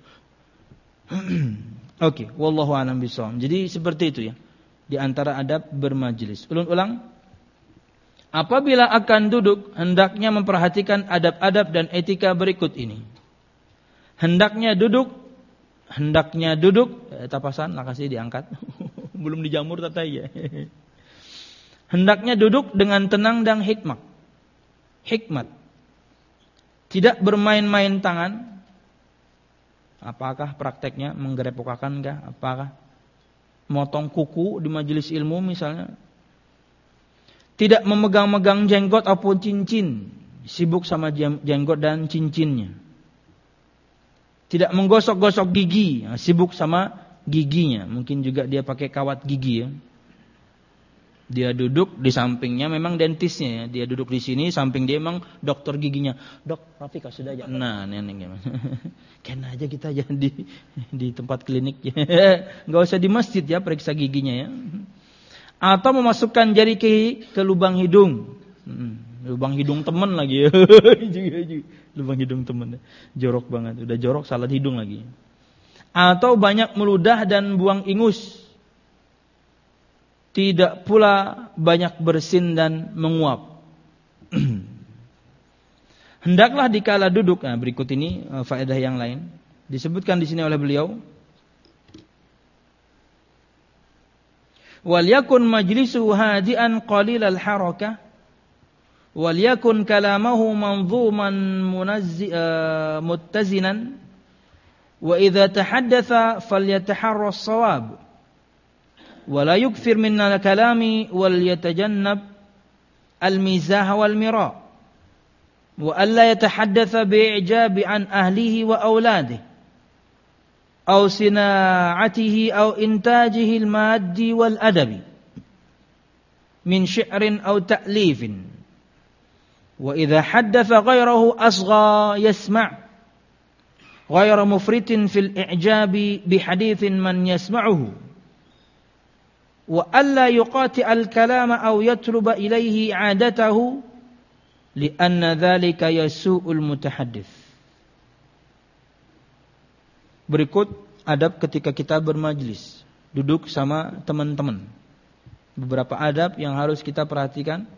Oke, wallahu a'lam bishawab. Jadi seperti itu ya. Di antara adab bermajlis. Ulang-ulang. Apabila akan duduk, hendaknya memperhatikan adab-adab dan etika berikut ini. Hendaknya duduk, hendaknya duduk, eh, tapasan, makasih diangkat. Belum dijamur tatai ya. Hendaknya duduk dengan tenang dan hikmat. Hikmat. Tidak bermain-main tangan. Apakah prakteknya menggerepokakan kah? Apakah motong kuku di majelis ilmu misalnya? Tidak memegang-megang jenggot ataupun cincin. Sibuk sama jenggot dan cincinnya. Tidak menggosok-gosok gigi. Sibuk sama giginya. Mungkin juga dia pakai kawat gigi ya. Dia duduk di sampingnya memang dentisnya ya. Dia duduk di sini, samping dia memang dokter giginya. Dok, Rafika sudah aja. Nah, nenek gimana? Kena aja kita aja di di tempat klinik. Enggak usah di masjid ya periksa giginya ya. Atau memasukkan jari ke ke lubang hidung. Hmm, lubang hidung teman lagi. Lubang hidung teman. Jorok banget. Udah jorok salat hidung lagi. Atau banyak meludah dan buang ingus. Tidak pula banyak bersin dan menguap. Hendaklah dikala duduk. Nah, berikut ini uh, faedah yang lain. Disebutkan di sini oleh beliau. Wal yakun majlisu hadi'an qalilal harakah. Wal yakun kalamahu manzuman munazzi uh, muttazinan. Wa idza tahaddatha falyataharra as-shawab. ولا يكثر من الكلام وليتجنب المزاح والمراء وألا يتحدث بإعجاب عن أهله وأولاده أو صناعته أو إنتاجه المادي والأدبي من شعر أو تأليف وإذا حدث غيره أصغى يسمع غير مفرط في الإعجاب بحديث من يسمعه wa alla yuqati al-kalama aw yatluba ilaihi 'adatahu li'anna dzalika yasu'ul mutahaddits. Berikut adab ketika kita bermajlis, duduk sama teman-teman. Beberapa adab yang harus kita perhatikan.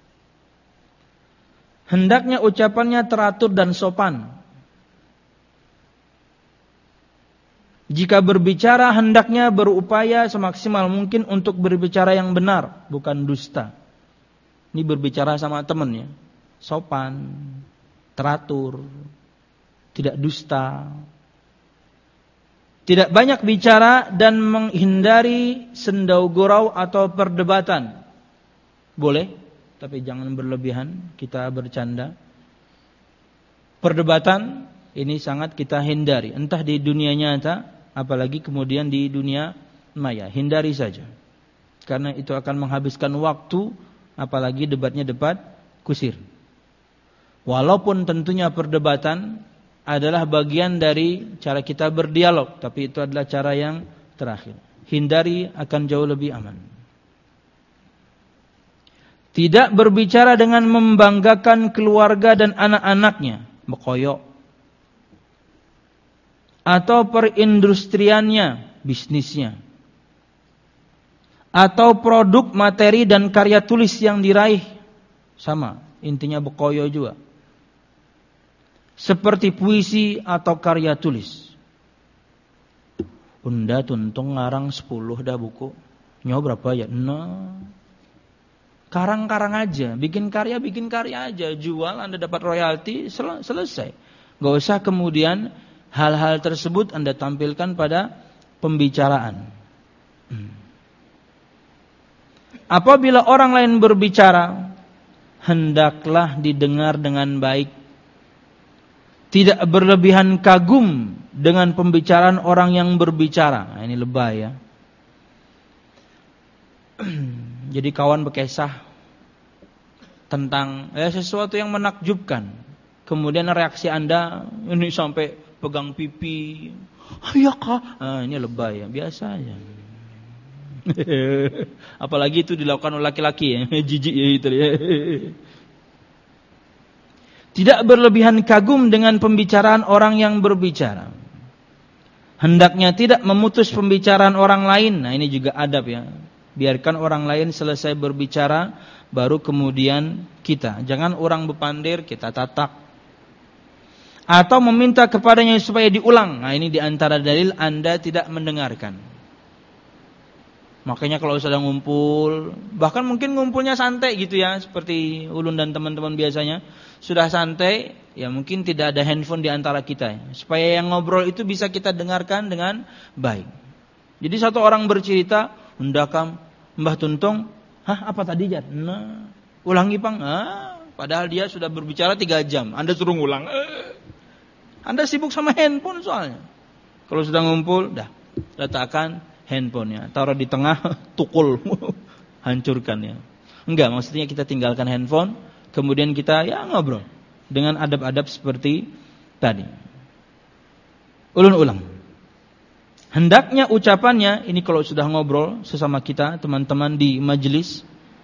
Hendaknya ucapannya teratur dan sopan. Jika berbicara hendaknya berupaya semaksimal mungkin untuk berbicara yang benar, bukan dusta. Ini berbicara sama teman ya, sopan, teratur, tidak dusta, Tidak banyak bicara dan menghindari sendau gurau atau perdebatan. Boleh, tapi jangan berlebihan, kita bercanda. Perdebatan ini sangat kita hindari, entah di dunia nyata, apalagi kemudian di dunia maya. Hindari saja, karena itu akan menghabiskan waktu, apalagi debatnya debat kusir. Walaupun tentunya perdebatan adalah bagian dari cara kita berdialog, tapi itu adalah cara yang terakhir. Hindari akan jauh lebih aman. Tidak berbicara dengan membanggakan keluarga dan anak-anaknya, bekoyok. Atau perindustriannya, bisnisnya. Atau produk, materi dan karya tulis yang diraih. Sama, intinya bekoyok juga. Seperti puisi atau karya tulis. Unda tuntung ngarang sepuluh dah buku. Nyawa berapa ya? Nah. Karang-karang aja, bikin karya, bikin karya aja. Jual, Anda dapat royalti, sel- selesai. Gak usah kemudian hal-hal tersebut Anda tampilkan pada pembicaraan. Hmm. Apabila orang lain berbicara, hendaklah didengar dengan baik. Tidak berlebihan kagum dengan pembicaraan orang yang berbicara. Nah, ini lebay ya. Jadi kawan berkisah tentang eh, sesuatu yang menakjubkan. Kemudian reaksi Anda ini sampai pegang pipi. Ya kak, nah, ini lebay ya, biasa aja. Apalagi itu dilakukan oleh laki-laki ya, jijik ya itu ya. Tidak berlebihan kagum dengan pembicaraan orang yang berbicara. Hendaknya tidak memutus pembicaraan orang lain. Nah ini juga adab ya. Biarkan orang lain selesai berbicara, baru kemudian kita. Jangan orang berpandir, kita tatak. Atau meminta kepadanya supaya diulang. Nah ini diantara dalil Anda tidak mendengarkan. Makanya kalau sedang ngumpul, bahkan mungkin ngumpulnya santai gitu ya, seperti Ulun dan teman-teman biasanya, sudah santai, ya mungkin tidak ada handphone di antara kita, ya. Supaya yang ngobrol itu bisa kita dengarkan dengan baik. Jadi satu orang bercerita, undakam, Mbah Tuntung, hah apa tadi Jan? Nah, ulangi pang, ah, padahal dia sudah berbicara tiga jam, Anda suruh ngulang, eh. Anda sibuk sama handphone soalnya. Kalau sudah ngumpul, dah letakkan handphonenya, taruh di tengah, tukul, hancurkan ya. Enggak, maksudnya kita tinggalkan handphone, kemudian kita ya ngobrol dengan adab-adab seperti tadi. Ulun ulang. Hendaknya ucapannya, ini kalau sudah ngobrol sesama kita, teman-teman di majelis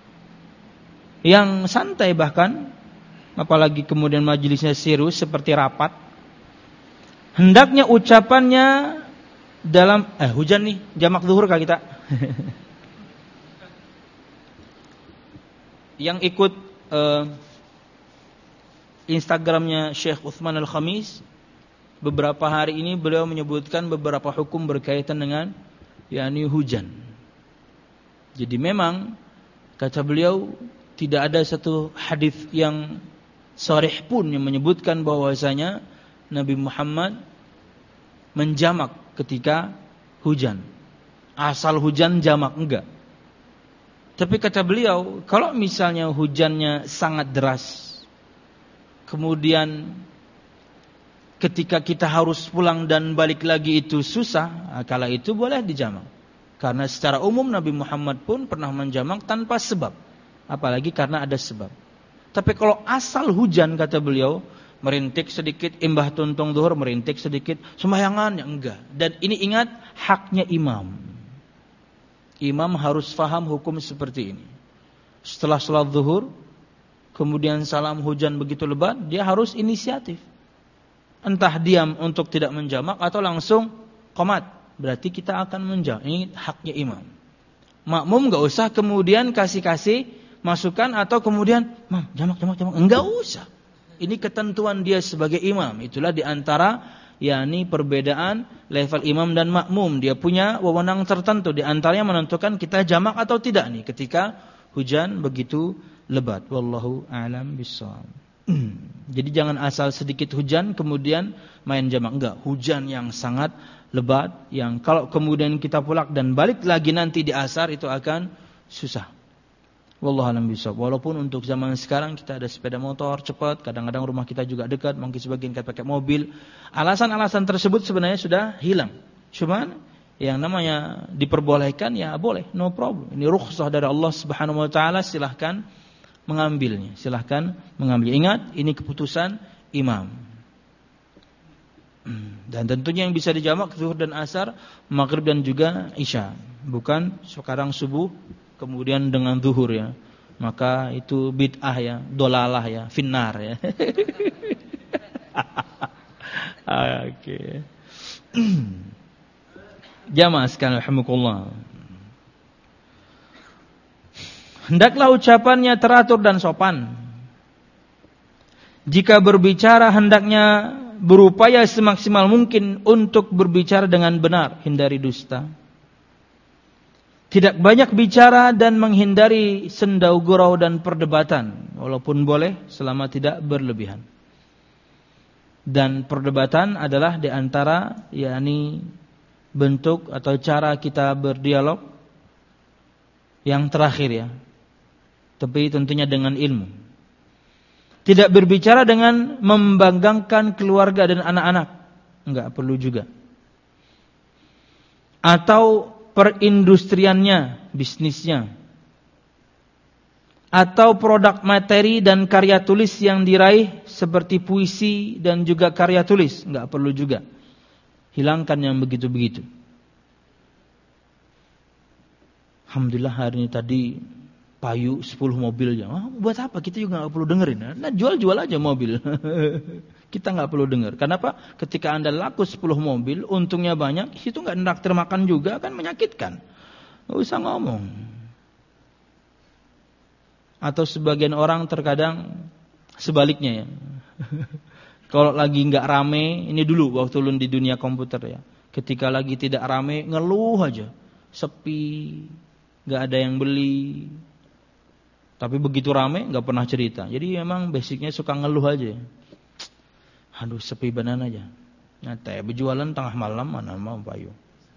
yang santai bahkan, apalagi kemudian majelisnya serius seperti rapat, hendaknya ucapannya dalam eh hujan nih, jamak zuhur kah kita? Yang ikut eh, Instagramnya Syekh Utsman Al-Khamis, beberapa hari ini beliau menyebutkan beberapa hukum berkaitan dengan yakni hujan. Jadi memang kata beliau tidak ada satu hadis yang sharih pun yang menyebutkan bahwasanya Nabi Muhammad menjamak ketika hujan. Asal hujan jamak, enggak. Tapi kata beliau, kalau misalnya hujannya sangat deras, kemudian ketika kita harus pulang dan balik lagi itu susah, kala itu boleh dijamak. Karena secara umum Nabi Muhammad pun pernah menjamak tanpa sebab, apalagi karena ada sebab. Tapi kalau asal hujan kata beliau, merintik sedikit, imbah tuntung zuhur, merintik sedikit, sembayangan ya enggak. Dan ini ingat, haknya imam. Imam harus faham hukum seperti ini. Setelah salat zuhur, kemudian salam hujan begitu lebat, dia harus inisiatif. Entah diam untuk tidak menjamak atau langsung qomat. Berarti kita akan menjamak. Ini haknya imam. Makmum enggak usah kemudian kasih-kasih masukan atau kemudian, "Mam, jamak jamak jamak." Enggak usah. Ini ketentuan dia sebagai imam. Itulah diantara yakni perbedaan level imam dan makmum. Dia punya wewenang tertentu, diantaranya menentukan kita jamak atau tidak nih ketika hujan begitu lebat. Wallahu a'lam bishawab. Jadi jangan asal sedikit hujan kemudian main jamak. Enggak, hujan yang sangat lebat yang kalau kemudian kita pulang dan balik lagi nanti di asar itu akan susah. Wallahu a'lam bishawab. Walaupun untuk zaman sekarang kita ada sepeda motor cepat, kadang-kadang rumah kita juga dekat, mungkin sebagian kita pakai mobil. Alasan-alasan tersebut sebenarnya sudah hilang. Cuman yang namanya diperbolehkan ya boleh, no problem. Ini rukhsah dari Allah Subhanahu wa taala, silahkan mengambilnya, silahkan mengambil. Ingat, ini keputusan imam. Dan tentunya yang bisa dijamak zuhur dan asar, maghrib dan juga isya. Bukan sekarang subuh kemudian dengan zuhur ya. Maka itu bid'ah ya, dolalah ya, finnar ya. Oke. Jamaah sekalian rahimakumullah. Hendaklah ucapannya teratur dan sopan. Jika berbicara hendaknya berupaya semaksimal mungkin untuk berbicara dengan benar, hindari dusta. Tidak banyak bicara dan menghindari sendau gurau dan perdebatan, walaupun boleh selama tidak berlebihan. Dan perdebatan adalah di antara yakni bentuk atau cara kita berdialog yang terakhir ya. Tapi tentunya dengan ilmu. Tidak berbicara dengan membanggakan keluarga dan anak-anak. Enggak perlu juga. Atau perindustriannya, bisnisnya. Atau produk materi dan karya tulis yang diraih seperti puisi dan juga karya tulis. Enggak perlu juga. Hilangkan yang begitu-begitu. Alhamdulillah hari ini tadi payu sepuluh mobil aja. Oh, buat apa? Kita juga gak perlu dengerin. Nah, jual-jual aja mobil. Kita gak perlu denger. Kenapa? Ketika Anda laku sepuluh mobil, untungnya banyak, itu gak naktir makan juga, kan menyakitkan. Gak usah ngomong. Atau sebagian orang terkadang sebaliknya ya. Kalau lagi gak rame, ini dulu waktu lu di dunia komputer ya. Ketika lagi tidak rame, ngeluh aja. Sepi, gak ada yang beli. Tapi begitu rame gak pernah cerita. Jadi memang basicnya suka ngeluh aja. Aduh sepi benar aja. Nyata berjualan tengah malam mana mau payu.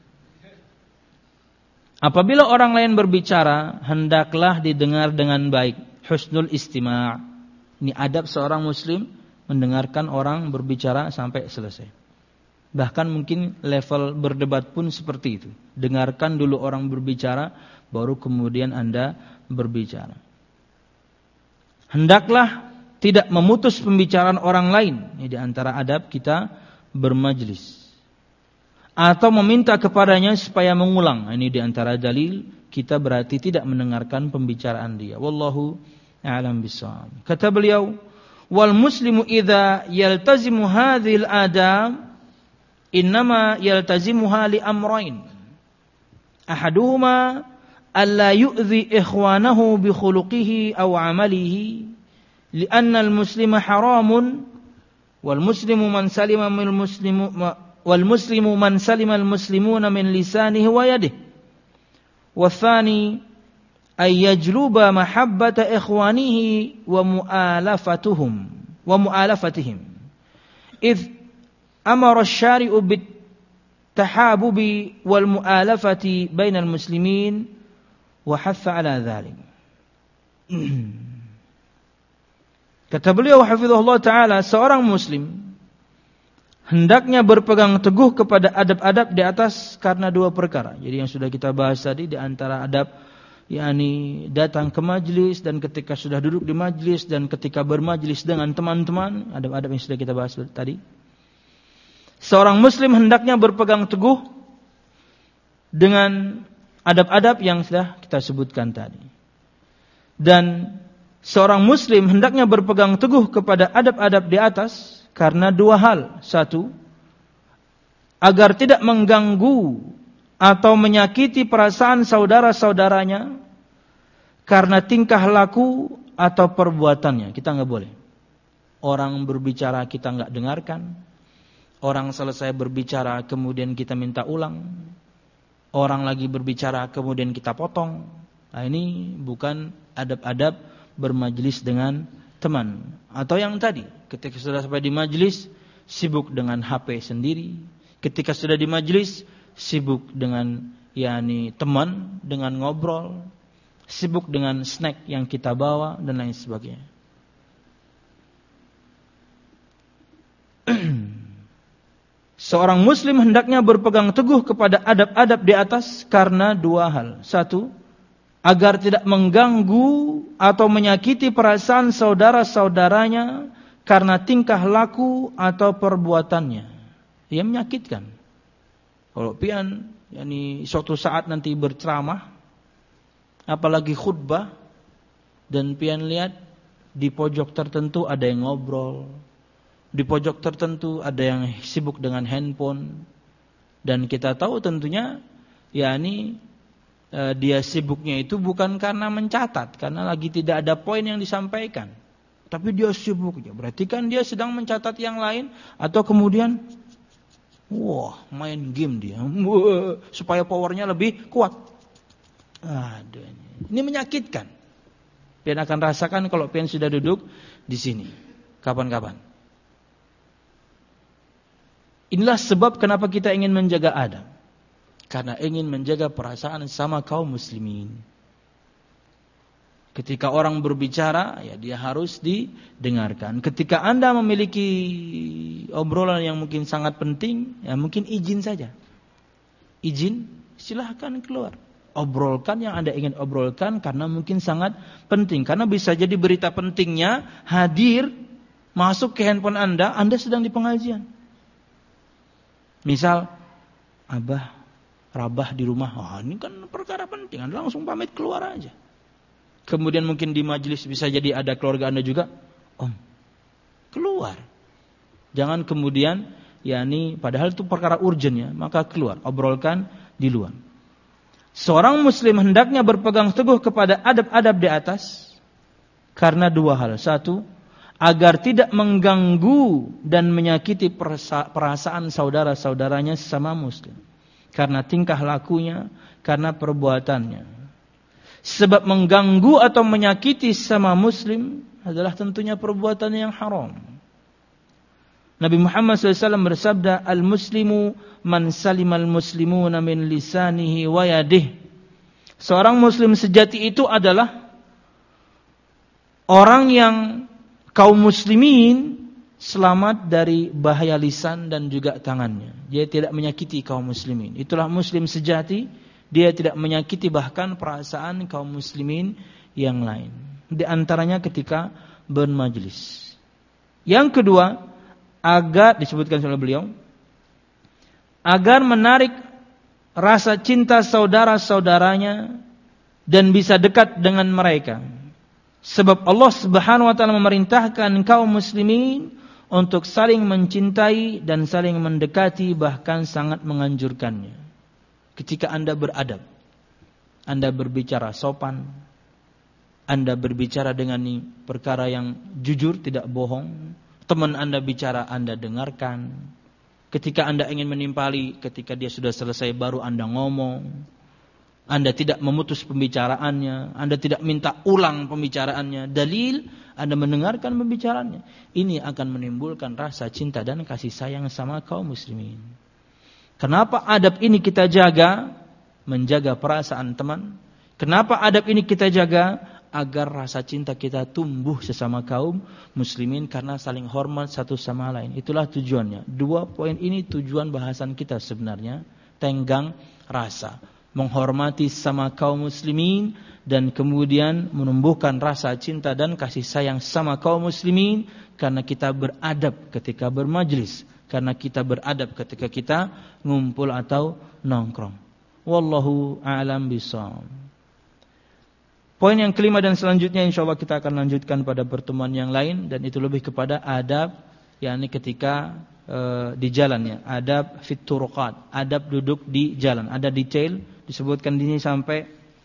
Apabila orang lain berbicara, hendaklah didengar dengan baik. Husnul istima'. Ini adab seorang muslim mendengarkan orang berbicara sampai selesai. Bahkan mungkin level berdebat pun seperti itu. Dengarkan dulu orang berbicara, baru kemudian Anda berbicara. Hendaklah tidak memutus pembicaraan orang lain. Ini di antara adab kita bermajlis. Atau meminta kepadanya supaya mengulang. Ini di antara dalil kita berarti tidak mendengarkan pembicaraan dia. Wallahu a'lam bishawab. Kata beliau, wal muslimu idza yaltazimu hadhil adab innama yaltazimuha li amrayn. Ahaduhuma alla yu'dhi ikhwanahu bi khuluqihi aw 'amalihi li'anna al-muslima haramun wal muslimu man salima minal muslimu wal muslimu man salima al-muslimuna min lisanihi wa yadihi wa thani ay yajluba mahabbata ikhwanihi wa mu'alafatuhum wa mu'alafatihim idh amara asy-syari'u bit tahabubi wal mu'alafati bainal muslimin wa hatha ala dzalik. Kata beliau hafizahullah taala, seorang muslim hendaknya berpegang teguh kepada adab-adab di atas karena dua perkara. Jadi yang sudah kita bahas tadi di antara adab yakni datang ke majlis dan ketika sudah duduk di majlis dan ketika bermajlis dengan teman-teman, adab-adab yang sudah kita bahas tadi. Seorang muslim hendaknya berpegang teguh dengan adab-adab yang sudah kita sebutkan tadi. Dan seorang muslim hendaknya berpegang teguh kepada adab-adab di atas karena dua hal. Satu, agar tidak mengganggu atau menyakiti perasaan saudara-saudaranya karena tingkah laku atau perbuatannya. Kita enggak boleh. Orang berbicara kita enggak dengarkan. Orang selesai berbicara kemudian kita minta ulang. Orang lagi berbicara kemudian kita potong. Nah, ini bukan adab-adab bermajlis dengan teman. Atau yang tadi, ketika sudah sampai di majelis, sibuk dengan H P sendiri. Ketika sudah di majelis, sibuk dengan yakni teman, dengan ngobrol, sibuk dengan snack yang kita bawa dan lain sebagainya. Seorang muslim hendaknya berpegang teguh kepada adab-adab di atas karena dua hal. Satu, agar tidak mengganggu atau menyakiti perasaan saudara-saudaranya karena tingkah laku atau perbuatannya yang menyakitkan. Kalau pian yakni suatu saat nanti berceramah, apalagi khutbah, dan pian lihat di pojok tertentu ada yang ngobrol, di pojok tertentu ada yang sibuk dengan handphone, dan kita tahu tentunya yakni eh, dia sibuknya itu bukan karena mencatat, karena lagi tidak ada poin yang disampaikan, tapi dia sibuk, berarti kan dia sedang mencatat yang lain, atau kemudian wah main game dia wah, supaya powernya lebih kuat. Aduh, ini menyakitkan. Pian akan rasakan kalau pian sudah duduk di sini kapan-kapan. Inilah sebab kenapa kita ingin menjaga adab. Karena ingin menjaga perasaan sama kaum muslimin. Ketika orang berbicara, ya dia harus didengarkan. Ketika Anda memiliki obrolan yang mungkin sangat penting, ya mungkin izin saja. Izin, silahkan keluar. Obrolkan yang Anda ingin obrolkan karena mungkin sangat penting. Karena bisa jadi berita pentingnya hadir, masuk ke handphone Anda, Anda sedang di pengajian. Misal, Abah, Rabah di rumah, oh, ini kan perkara penting, Anda langsung pamit keluar aja. Kemudian mungkin di majelis bisa jadi ada keluarga Anda juga, Om, keluar. Jangan kemudian, yakni padahal itu perkara urgent ya, maka keluar, obrolkan di luar. Seorang muslim hendaknya berpegang teguh kepada adab-adab di atas karena dua hal. Satu, agar tidak mengganggu dan menyakiti perasaan saudara-saudaranya sesama muslim. Karena tingkah lakunya, karena perbuatannya. Sebab mengganggu atau menyakiti sesama muslim adalah tentunya perbuatan yang haram. Nabi Muhammad shallallahu alaihi wasallam bersabda, Al-muslimu man salimal muslimuna min lisanihi wa yadihi. Seorang muslim sejati itu adalah orang yang kaum muslimin selamat dari bahaya lisan dan juga tangannya. Dia tidak menyakiti kaum muslimin. Itulah muslim sejati. Dia tidak menyakiti bahkan perasaan kaum muslimin yang lain. Di antaranya ketika bermajlis. Yang kedua, agar disebutkan oleh beliau, agar menarik rasa cinta saudara-saudaranya dan bisa dekat dengan mereka. Sebab Allah Subhanahu wa taala memerintahkan kaum muslimin untuk saling mencintai dan saling mendekati, bahkan sangat menganjurkannya. Ketika Anda beradab, Anda berbicara sopan, Anda berbicara dengan perkara yang jujur, tidak bohong. Teman Anda bicara, Anda dengarkan. Ketika Anda ingin menimpali, ketika dia sudah selesai baru Anda ngomong. Anda tidak memutus pembicaraannya, Anda tidak minta ulang pembicaraannya. Dalil, Anda mendengarkan pembicaraannya. Ini akan menimbulkan rasa cinta dan kasih sayang sama kaum muslimin. Kenapa adab ini kita jaga? Menjaga perasaan teman. Kenapa adab ini kita jaga? Agar rasa cinta kita tumbuh sesama kaum muslimin karena saling hormat satu sama lain. Itulah tujuannya. Dua poin ini tujuan bahasan kita sebenarnya. Tenggang rasa. Menghormati sama kaum muslimin dan kemudian menumbuhkan rasa cinta dan kasih sayang sama kaum muslimin karena kita beradab ketika bermajlis, karena kita beradab ketika kita ngumpul atau nongkrong. Wallahu a'lam bishawab. Poin yang kelima dan selanjutnya insyaallah kita akan lanjutkan pada pertemuan yang lain, dan itu lebih kepada adab yakni ketika e, di jalannya, adab fit turuqat, adab duduk di jalan. Ada detail disebutkan di sini sampai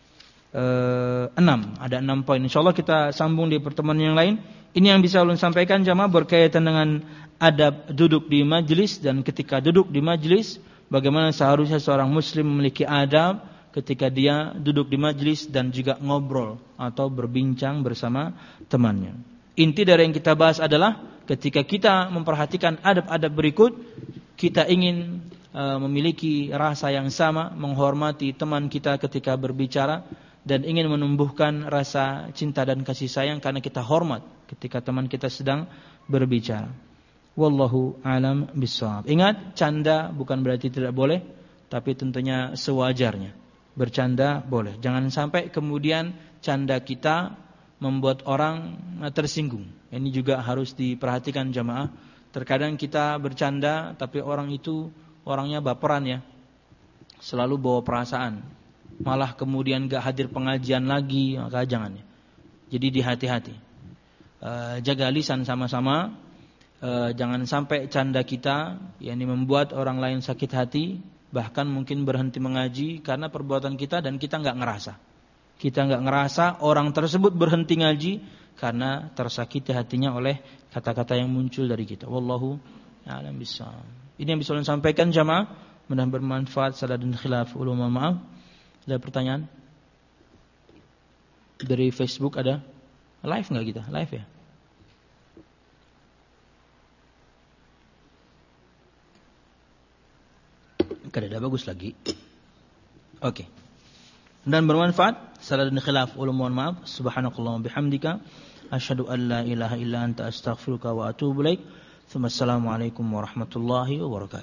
uh, enam, ada enam poin. Insyaallah kita sambung di pertemuan yang lain. Ini yang bisa ulun sampaikan jamaah berkaitan dengan adab duduk di majlis, dan ketika duduk di majlis bagaimana seharusnya seorang muslim memiliki adab ketika dia duduk di majlis dan juga ngobrol atau berbincang bersama temannya. Inti dari yang kita bahas adalah ketika kita memperhatikan adab-adab berikut, kita ingin uh, memiliki rasa yang sama, menghormati teman kita ketika berbicara, dan ingin menumbuhkan rasa cinta dan kasih sayang karena kita hormat ketika teman kita sedang berbicara. Wallahu a'lam bishawab. Ingat, canda bukan berarti tidak boleh, tapi tentunya sewajarnya. Bercanda boleh. Jangan sampai kemudian canda kita membuat orang tersinggung. Ini juga harus diperhatikan jamaah. Terkadang kita bercanda tapi orang itu orangnya baperan ya. Selalu bawa perasaan. Malah kemudian gak hadir pengajian lagi, maka jangan ya. Jadi dihati-hati. E, jaga lisan sama-sama. E, jangan sampai canda kita yakni membuat orang lain sakit hati, bahkan mungkin berhenti mengaji karena perbuatan kita dan kita gak ngerasa. Kita enggak ngerasa orang tersebut berhenti ngaji karena tersakiti hatinya oleh kata-kata yang muncul dari kita. Wallahu a'lam bishawab. Ini yang bisa saya sampaikan jamaah, mudah bermanfaat. Salah dan khilaf ulama, maaf. Ada pertanyaan? Dari Facebook ada? Live enggak kita? Live ya? Kada bagus lagi. Oke. Okay. Dan bermanfaat. Salah dan khilaf ulama, mohon maaf. Subhanakallahumma bihamdika asyhadu an la ilaha illa anta astaghfiruka wa atubu ilaik. Assalamualaikum warahmatullahi wabarakatuh.